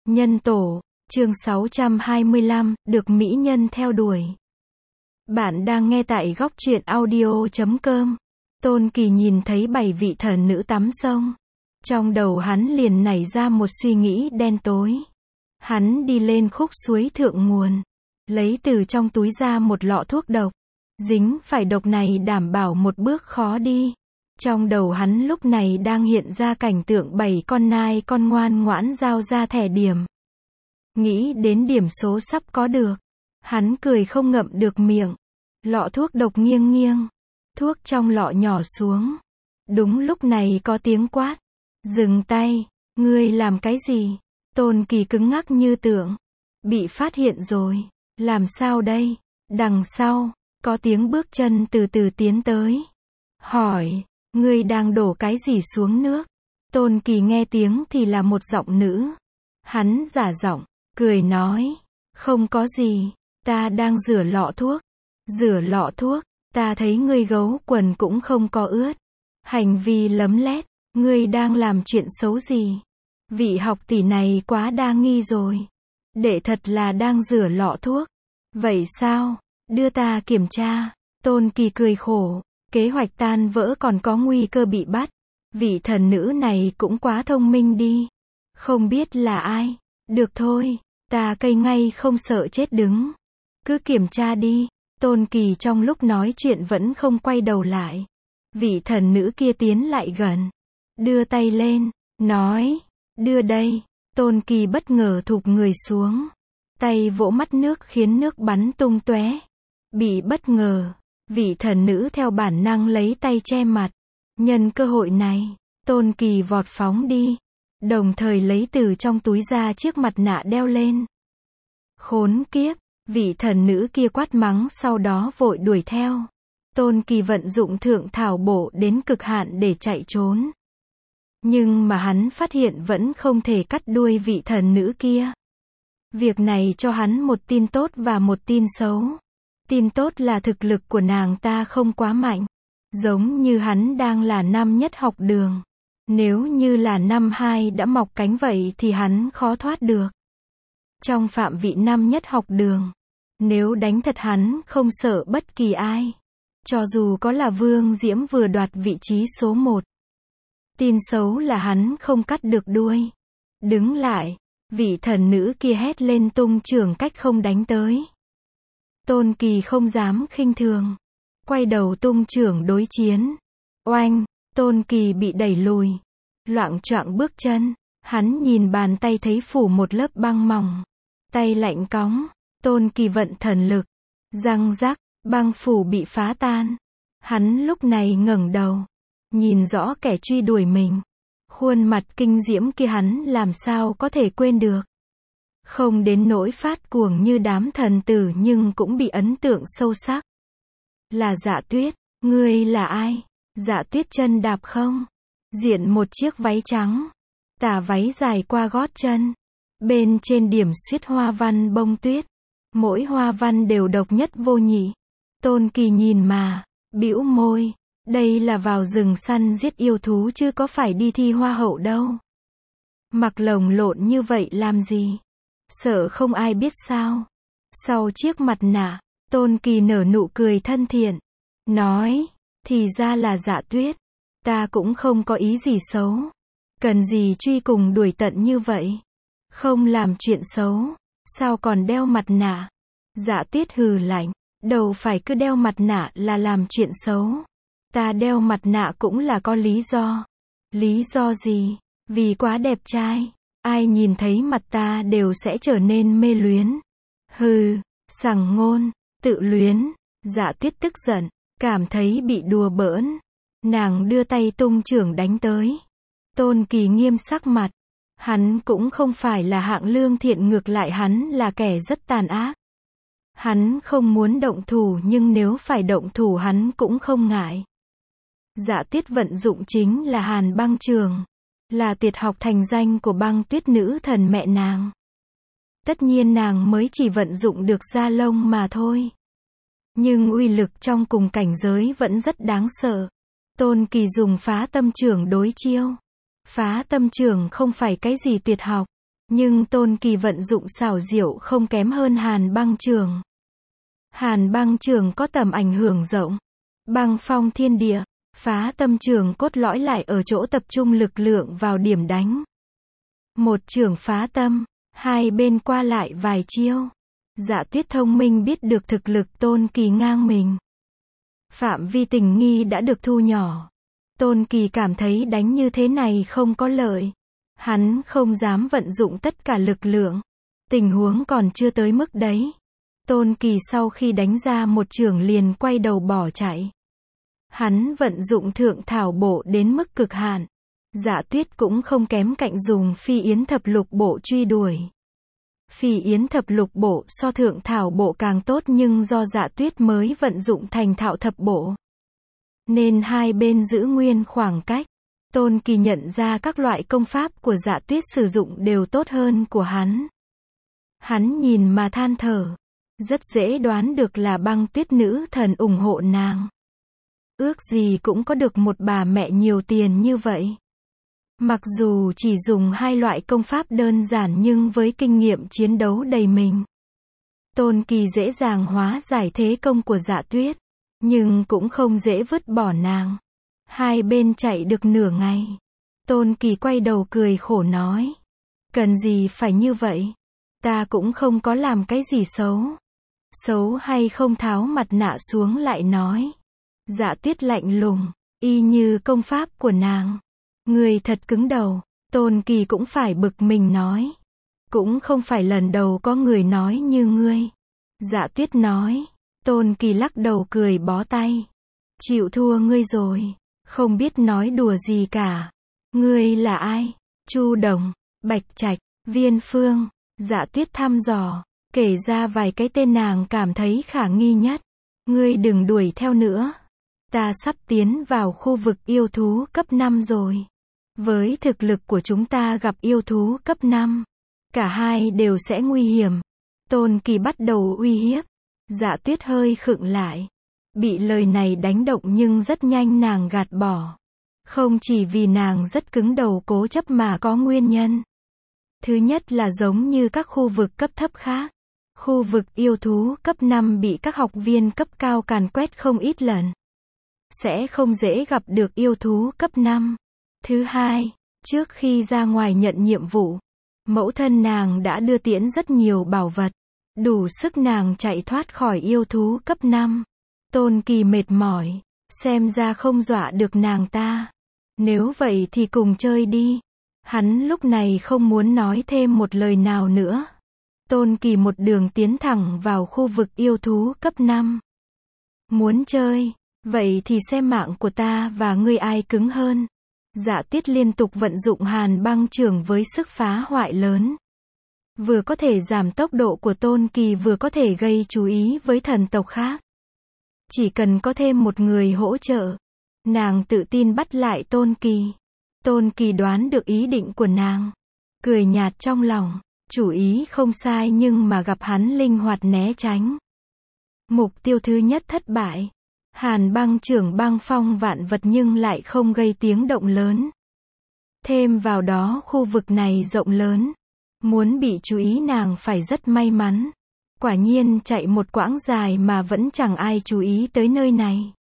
Nhân tổ, chương 625, được mỹ nhân theo đuổi. Bạn đang nghe tại góc truyện audio.com. Tôn Kỳ nhìn thấy 7 vị thần nữ tắm sông. Trong đầu hắn liền nảy ra một suy nghĩ đen tối. Hắn đi lên khúc suối thượng nguồn, lấy từ trong túi ra một lọ thuốc độc. Dính phải độc này đảm bảo một bước khó đi. Trong đầu hắn lúc này đang hiện ra cảnh tượng 7 con nai con ngoan ngoãn giao ra thẻ điểm. Nghĩ đến điểm số sắp có được, hắn cười không ngậm được miệng. Lọ thuốc độc nghiêng nghiêng, thuốc trong lọ nhỏ xuống. Đúng lúc này có tiếng quát. Dừng tay, ngươi làm cái gì? Tôn Kỳ cứng ngắc như tượng. Bị phát hiện rồi, làm sao đây? Đằng sau, có tiếng bước chân từ từ tiến tới. Hỏi, ngươi đang đổ cái gì xuống nước? Tôn Kỳ nghe tiếng thì là một giọng nữ. Hắn giả giọng, cười nói, không có gì, ta đang rửa lọ thuốc. Rửa lọ thuốc, ta thấy ngươi gấu quần cũng không có ướt. Hành vi lấm lét, ngươi đang làm chuyện xấu gì? Vị học tỷ này quá đa nghi rồi. Đệ thật là đang rửa lọ thuốc. Vậy sao? Đưa ta kiểm tra. Tôn Kỳ cười khổ. Kế hoạch tan vỡ còn có nguy cơ bị bắt. Vị thần nữ này cũng quá thông minh đi. Không biết là ai. Được thôi, ta cây ngay không sợ chết đứng. Cứ kiểm tra đi. Tôn Kỳ trong lúc nói chuyện vẫn không quay đầu lại. Vị thần nữ kia tiến lại gần. Đưa tay lên, nói, đưa đây. Tôn Kỳ bất ngờ thụp người xuống. Tay vỗ mắt nước khiến nước bắn tung tóe. Bị bất ngờ, vị thần nữ theo bản năng lấy tay che mặt. Nhân cơ hội này, Tôn Kỳ vọt phóng đi. Đồng thời lấy từ trong túi ra chiếc mặt nạ đeo lên. Khốn kiếp, vị thần nữ kia quát mắng sau đó vội đuổi theo. Tôn Kỳ vận dụng thượng thảo bổ đến cực hạn để chạy trốn. Nhưng mà hắn phát hiện vẫn không thể cắt đuôi vị thần nữ kia. Việc này cho hắn một tin tốt và một tin xấu. Tin tốt là thực lực của nàng ta không quá mạnh. Giống như hắn đang là năm nhất học đường. Nếu như là năm 2 đã mọc cánh vậy thì hắn khó thoát được. Trong phạm vị năm nhất học đường, nếu đánh thật hắn không sợ bất kỳ ai. Cho dù có là Vương Diễm vừa đoạt vị trí số 1. Tin xấu là hắn không cắt được đuôi. Đứng lại, vị thần nữ kia hét lên tung chưởng cách không đánh tới. Tôn Kỳ không dám khinh thường. Quay đầu tung chưởng đối chiến. Oanh, Tôn Kỳ bị đẩy lùi. Loạng choạng bước chân. Hắn nhìn bàn tay thấy phủ một lớp băng mỏng. Tay lạnh cóng. Tôn Kỳ vận thần lực. Răng rắc, băng phủ bị phá tan. Hắn lúc này ngẩng đầu. Nhìn rõ kẻ truy đuổi mình. Khuôn mặt kinh diễm kia hắn làm sao có thể quên được. Không đến nỗi phát cuồng như đám thần tử nhưng cũng bị ấn tượng sâu sắc. Là Dạ Tuyết, ngươi là ai? Dạ Tuyết chân đạp không? Diện một chiếc váy trắng. Tà váy dài qua gót chân. Bên trên điểm xuyết hoa văn bông tuyết. Mỗi hoa văn đều độc nhất vô nhị. Tôn Kỳ nhìn mà, bĩu môi. Đây là vào rừng săn giết yêu thú chứ có phải đi thi hoa hậu đâu. Mặc lồng lộn như vậy làm gì? Sợ không ai biết sao? Sau chiếc mặt nạ, Tôn Kỳ nở nụ cười thân thiện. Nói, thì ra là Dạ Tuyết. Ta cũng không có ý gì xấu. Cần gì truy cùng đuổi tận như vậy? Không làm chuyện xấu, sao còn đeo mặt nạ? Dạ Tuyết hừ lạnh, đâu phải cứ đeo mặt nạ là làm chuyện xấu. Ta đeo mặt nạ cũng là có lý do. Lý do gì? Vì quá đẹp trai. Ai nhìn thấy mặt ta đều sẽ trở nên mê luyến. Hừ, sằng ngôn, tự luyến. Dạ Tuyết tức giận, cảm thấy bị đùa bỡn. Nàng đưa tay tung chưởng đánh tới. Tôn Kỳ nghiêm sắc mặt. Hắn cũng không phải là hạng lương thiện, ngược lại hắn là kẻ rất tàn ác. Hắn không muốn động thủ nhưng nếu phải động thủ hắn cũng không ngại. Dạ Tuyết vận dụng chính là Hàn Băng Trường. Là tuyệt học thành danh của băng tuyết nữ thần mẹ nàng. Tất nhiên nàng mới chỉ vận dụng được da lông mà thôi. Nhưng uy lực trong cùng cảnh giới vẫn rất đáng sợ. Tôn Kỳ dùng phá tâm chưởng đối chiêu. Phá tâm chưởng không phải cái gì tuyệt học. Nhưng Tôn Kỳ vận dụng xảo diệu không kém hơn Hàn Băng Trường. Hàn Băng Trường có tầm ảnh hưởng rộng, băng phong thiên địa, phá tâm trường cốt lõi lại ở chỗ tập trung lực lượng vào điểm đánh. Một trường phá tâm, hai bên qua lại vài chiêu. Dạ Tuyết thông minh biết được thực lực Tôn Kỳ ngang mình. Phạm vi tình nghi đã được thu nhỏ. Tôn Kỳ cảm thấy đánh như thế này không có lợi. Hắn không dám vận dụng tất cả lực lượng. Tình huống còn chưa tới mức đấy. Tôn Kỳ sau khi đánh ra một chưởng liền quay đầu bỏ chạy. Hắn vận dụng thượng thảo bộ đến mức cực hạn. Dạ Tuyết cũng không kém cạnh dùng phi yến thập lục bộ truy đuổi. Phi yến thập lục bộ so thượng thảo bộ càng tốt nhưng do Dạ Tuyết mới vận dụng thành thạo thập bộ. Nên hai bên giữ nguyên khoảng cách. Tôn Kỳ nhận ra các loại công pháp của Dạ Tuyết sử dụng đều tốt hơn của hắn. Hắn nhìn mà than thở. Rất dễ đoán được là Băng Tuyết nữ thần ủng hộ nàng. Ước gì cũng có được một bà mẹ nhiều tiền như vậy. Mặc dù chỉ dùng hai loại công pháp đơn giản nhưng với kinh nghiệm chiến đấu đầy mình. Tôn Kỳ dễ dàng hóa giải thế công của Dạ Tuyết. Nhưng cũng không dễ vứt bỏ nàng. Hai bên chạy được nửa ngày. Tôn Kỳ quay đầu cười khổ nói. Cần gì phải như vậy? Ta cũng không có làm cái gì xấu. Xấu hay không tháo mặt nạ xuống lại nói. Dạ Tuyết lạnh lùng, y như công pháp của nàng. Người thật cứng đầu. Tôn Kỳ cũng phải bực mình nói. Cũng không phải lần đầu có người nói như ngươi. Dạ Tuyết nói. Tôn Kỳ lắc đầu cười bó tay. Chịu thua ngươi rồi. Không biết nói đùa gì cả. Ngươi là ai? Chu Đồng, Bạch Trạch, Viên Phương. Dạ Tuyết thăm dò, kể ra vài cái tên nàng cảm thấy khả nghi nhất. Ngươi đừng đuổi theo nữa. Ta sắp tiến vào khu vực yêu thú cấp 5 rồi. Với thực lực của chúng ta gặp yêu thú cấp 5, cả hai đều sẽ nguy hiểm. Tôn Kỳ bắt đầu uy hiếp. Dạ Tuyết hơi khựng lại. Bị lời này đánh động nhưng rất nhanh nàng gạt bỏ. Không chỉ vì nàng rất cứng đầu cố chấp mà có nguyên nhân. Thứ nhất là giống như các khu vực cấp thấp khác. Khu vực yêu thú cấp 5 bị các học viên cấp cao càn quét không ít lần. Sẽ không dễ gặp được yêu thú cấp 5. Thứ hai, trước khi ra ngoài nhận nhiệm vụ, mẫu thân nàng đã đưa tiễn rất nhiều bảo vật. Đủ sức nàng chạy thoát khỏi yêu thú cấp 5. Tôn Kỳ mệt mỏi, xem ra không dọa được nàng ta. Nếu vậy thì cùng chơi đi. Hắn lúc này không muốn nói thêm một lời nào nữa. Tôn Kỳ một đường tiến thẳng vào khu vực yêu thú cấp 5. Muốn chơi? Vậy thì xem mạng của ta và ngươi ai cứng hơn. Dạ Tuyết liên tục vận dụng Hàn Băng Trường với sức phá hoại lớn. Vừa có thể giảm tốc độ của Tôn Kỳ vừa có thể gây chú ý với thần tộc khác. Chỉ cần có thêm một người hỗ trợ. Nàng tự tin bắt lại Tôn Kỳ. Tôn Kỳ đoán được ý định của nàng. Cười nhạt trong lòng. Chủ ý không sai nhưng mà gặp hắn linh hoạt né tránh. Mục tiêu thứ nhất thất bại. Hàn Băng Trường băng phong vạn vật nhưng lại không gây tiếng động lớn. Thêm vào đó khu vực này rộng lớn. Muốn bị chú ý nàng phải rất may mắn. Quả nhiên chạy một quãng dài mà vẫn chẳng ai chú ý tới nơi này.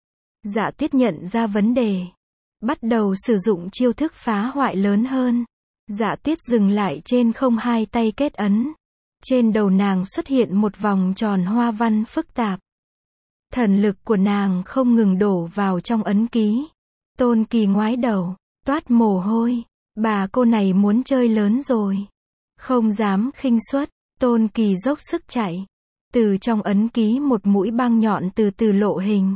Dạ Tuyết nhận ra vấn đề. Bắt đầu sử dụng chiêu thức phá hoại lớn hơn. Dạ Tuyết dừng lại trên không, hai tay kết ấn. Trên đầu nàng xuất hiện một vòng tròn hoa văn phức tạp. Thần lực của nàng không ngừng đổ vào trong ấn ký. Tôn Kỳ ngoái đầu, toát mồ hôi. Bà cô này muốn chơi lớn rồi. Không dám khinh suất. Tôn Kỳ dốc sức chạy. Từ trong ấn ký một mũi băng nhọn từ từ lộ hình.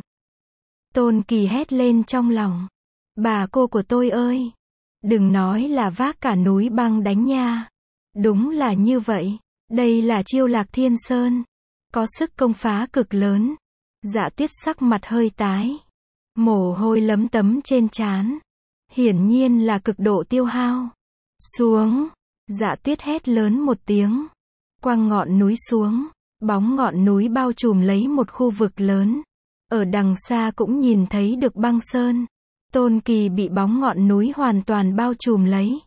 Tôn Kỳ hét lên trong lòng. Bà cô của tôi ơi! Đừng nói là vác cả núi băng đánh nha. Đúng là như vậy. Đây là chiêu Lạc Thiên Sơn. Có sức công phá cực lớn. Dạ Tuyết sắc mặt hơi tái. Mồ hôi lấm tấm trên trán. Hiển nhiên là cực độ tiêu hao. Xuống! Dạ Tuyết hét lớn một tiếng. Quăng ngọn núi xuống. Bóng ngọn núi bao trùm lấy một khu vực lớn. Ở đằng xa cũng nhìn thấy được băng sơn. Tôn Kỳ bị bóng ngọn núi hoàn toàn bao trùm lấy.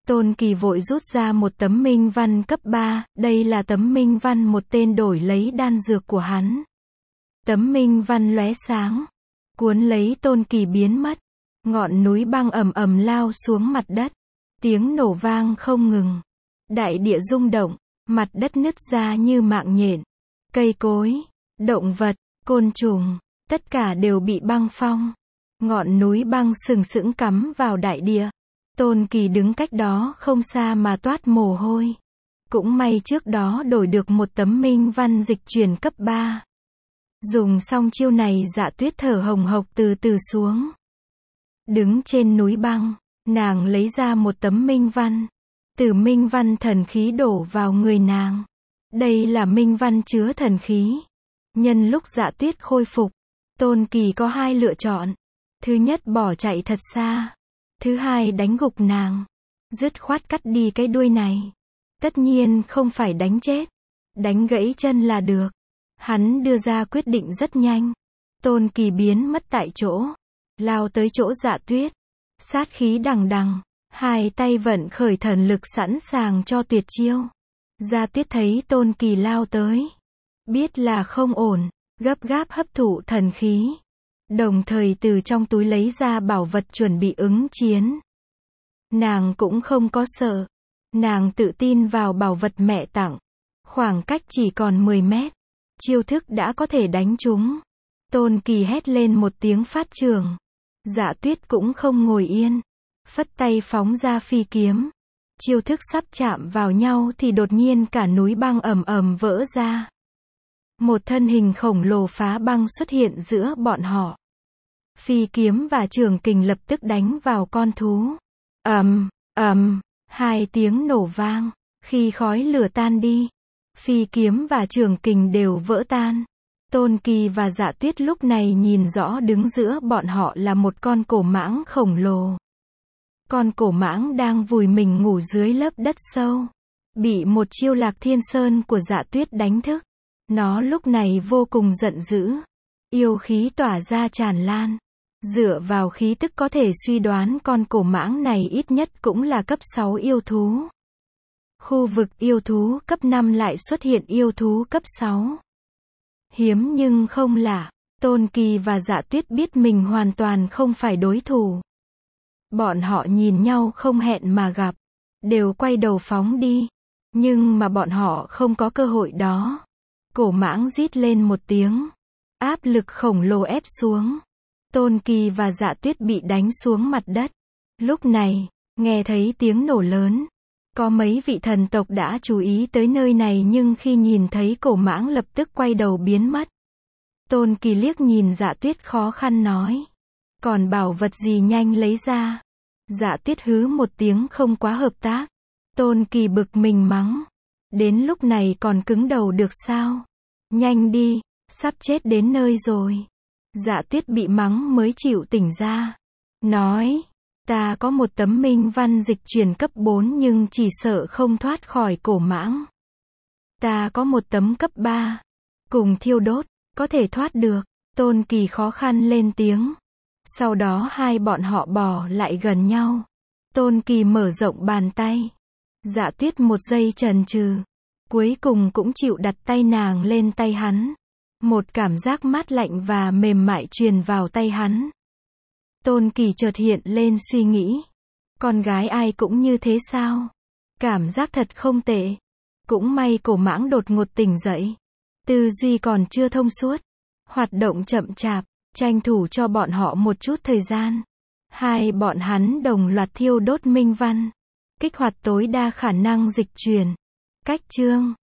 Tôn Kỳ vội rút ra một tấm minh văn cấp 3, đây là tấm minh văn một tên đổi lấy đan dược của hắn. Tấm minh văn lóe sáng, cuốn lấy Tôn Kỳ biến mất. Ngọn núi băng ầm ầm lao xuống mặt đất. Tiếng nổ vang không ngừng. Đại địa rung động, mặt đất nứt ra như mạng nhện. Cây cối, động vật, côn trùng, tất cả đều bị băng phong. Ngọn núi băng sừng sững cắm vào đại địa. Tôn Kỳ đứng cách đó không xa mà toát mồ hôi. Cũng may trước đó đổi được một tấm minh văn dịch chuyển cấp 3. Dùng xong chiêu này Dạ Tuyết thở hồng hộc từ từ xuống. Đứng trên núi băng, nàng lấy ra một tấm minh văn. Từ minh văn thần khí đổ vào người nàng. Đây là minh văn chứa thần khí. Nhân lúc Dạ Tuyết khôi phục, Tôn Kỳ có hai lựa chọn. Thứ nhất bỏ chạy thật xa. Thứ hai đánh gục nàng. Dứt khoát cắt đi cái đuôi này. Tất nhiên không phải đánh chết. Đánh gãy chân là được. Hắn đưa ra quyết định rất nhanh. Tôn Kỳ biến mất tại chỗ. Lao tới chỗ Dạ Tuyết. Sát khí đằng đằng. Hai tay vận khởi thần lực sẵn sàng cho tuyệt chiêu. Dạ Tuyết thấy Tôn Kỳ lao tới. Biết là không ổn. Gấp gáp hấp thụ thần khí. Đồng thời từ trong túi lấy ra bảo vật chuẩn bị ứng chiến. Nàng cũng không có sợ. Nàng tự tin vào bảo vật mẹ tặng. Khoảng cách chỉ còn 10 mét. Chiêu thức đã có thể đánh trúng. Tôn Kỳ hét lên một tiếng phát trường. Dạ Tuyết cũng không ngồi yên. Phất tay phóng ra phi kiếm. Chiêu thức sắp chạm vào nhau thì đột nhiên cả núi băng ầm ầm vỡ ra. Một thân hình khổng lồ phá băng xuất hiện giữa bọn họ. Phi kiếm và trường kình lập tức đánh vào con thú. Hai tiếng nổ vang. Khi khói lửa tan đi, phi kiếm và trường kình đều vỡ tan. Tôn Kỳ và Dạ Tuyết lúc này nhìn rõ đứng giữa bọn họ là một con cổ mãng khổng lồ. Con cổ mãng đang vùi mình ngủ dưới lớp đất sâu. Bị một chiêu Lạc Thiên Sơn của Dạ Tuyết đánh thức. Nó lúc này vô cùng giận dữ. Yêu khí tỏa ra tràn lan. Dựa vào khí tức có thể suy đoán con cổ mãng này ít nhất cũng là cấp 6 yêu thú. Khu vực yêu thú cấp 5 lại xuất hiện yêu thú cấp 6. Hiếm nhưng không lạ. Tôn Kỳ và Dạ Tuyết biết mình hoàn toàn không phải đối thủ. Bọn họ nhìn nhau không hẹn mà gặp. Đều quay đầu phóng đi. Nhưng mà bọn họ không có cơ hội đó. Cổ mãng rít lên một tiếng. Áp lực khổng lồ ép xuống. Tôn Kỳ và Dạ Tuyết bị đánh xuống mặt đất. Lúc này, nghe thấy tiếng nổ lớn. Có mấy vị thần tộc đã chú ý tới nơi này nhưng khi nhìn thấy cổ mãng lập tức quay đầu biến mất. Tôn Kỳ liếc nhìn Dạ Tuyết khó khăn nói. Còn bảo vật gì nhanh lấy ra. Dạ Tuyết hứ một tiếng không quá hợp tác. Tôn Kỳ bực mình mắng. Đến lúc này còn cứng đầu được sao? Nhanh đi, sắp chết đến nơi rồi. Dạ Tuyết bị mắng mới chịu tỉnh ra. Nói, ta có một tấm minh văn dịch chuyển cấp 4 nhưng chỉ sợ không thoát khỏi cổ mãng. Ta có một tấm cấp 3. Cùng thiêu đốt, có thể thoát được. Tôn Kỳ khó khăn lên tiếng. Sau đó hai bọn họ bò lại gần nhau. Tôn Kỳ mở rộng bàn tay. Dạ Tuyết một giây chần chừ. Cuối cùng cũng chịu đặt tay nàng lên tay hắn. Một cảm giác mát lạnh và mềm mại truyền vào tay hắn. Tôn Kỳ chợt hiện lên suy nghĩ. Con gái ai cũng như thế sao? Cảm giác thật không tệ. Cũng may cổ mãng đột ngột tỉnh dậy. Tư duy còn chưa thông suốt. Hoạt động chậm chạp. Tranh thủ cho bọn họ một chút thời gian. Hai bọn hắn đồng loạt thiêu đốt minh văn. Kích hoạt tối đa khả năng dịch chuyển. Cách chương